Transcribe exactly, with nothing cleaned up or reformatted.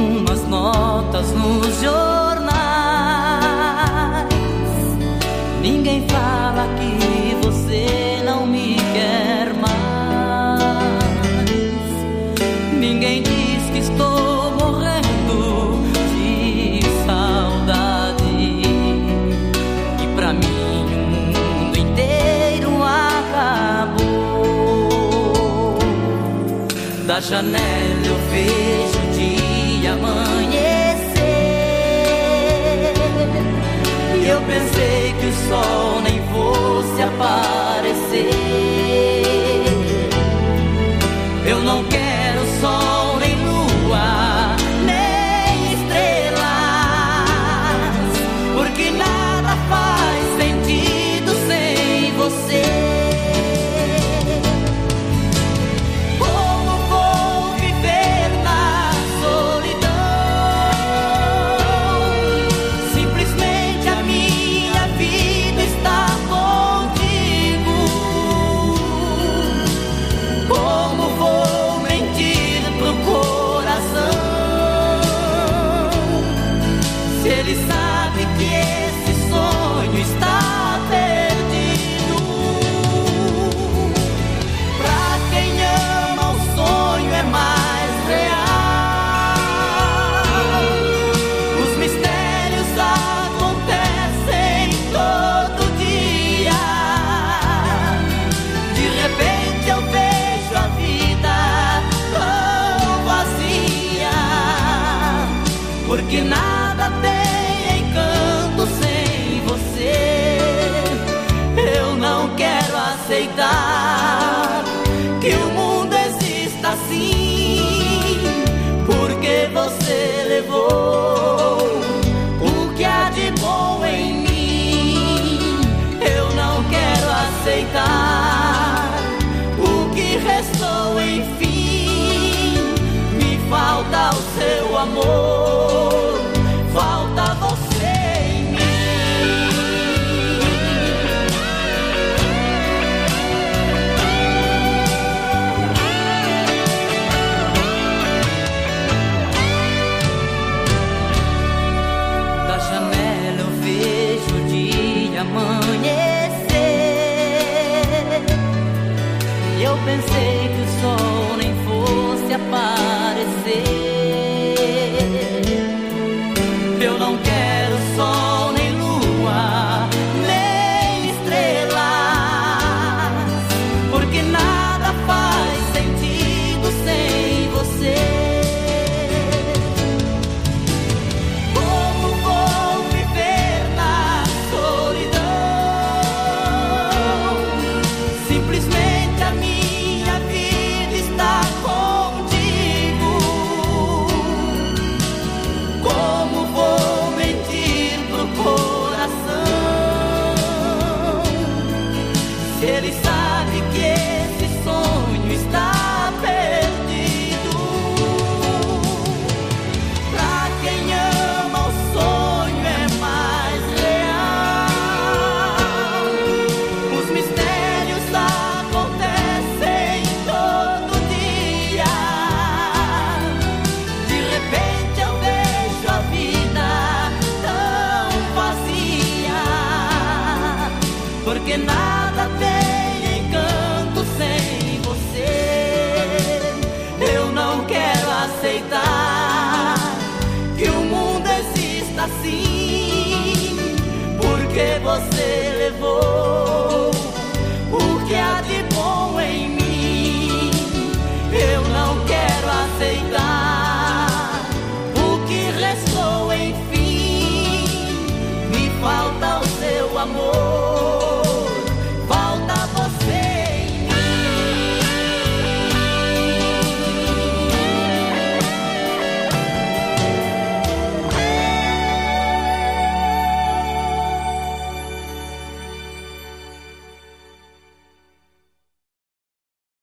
umas notas nos jornais. Ninguém fala que você não me quer mais. Ninguém diz que estou morrendo de saudade. E pra mim o mundo inteiro acabou. Da janela eu vejo o dia amanhecer e eu pensei que o sol nem fosse aparecer. Eu não quero sol nem lua nem estrelas, porque nada faz sentido sem você. Ele sabe que esse sonho está perdido. Pra quem ama, o sonho é mais real. Os mistérios acontecem todo dia. De repente eu vejo a vida tão vazia, porque nada tem aceitar que o mundo exista assim, porque você levou o que há de bom em mim. Eu não quero aceitar o que restou, enfim. Me falta o seu amor.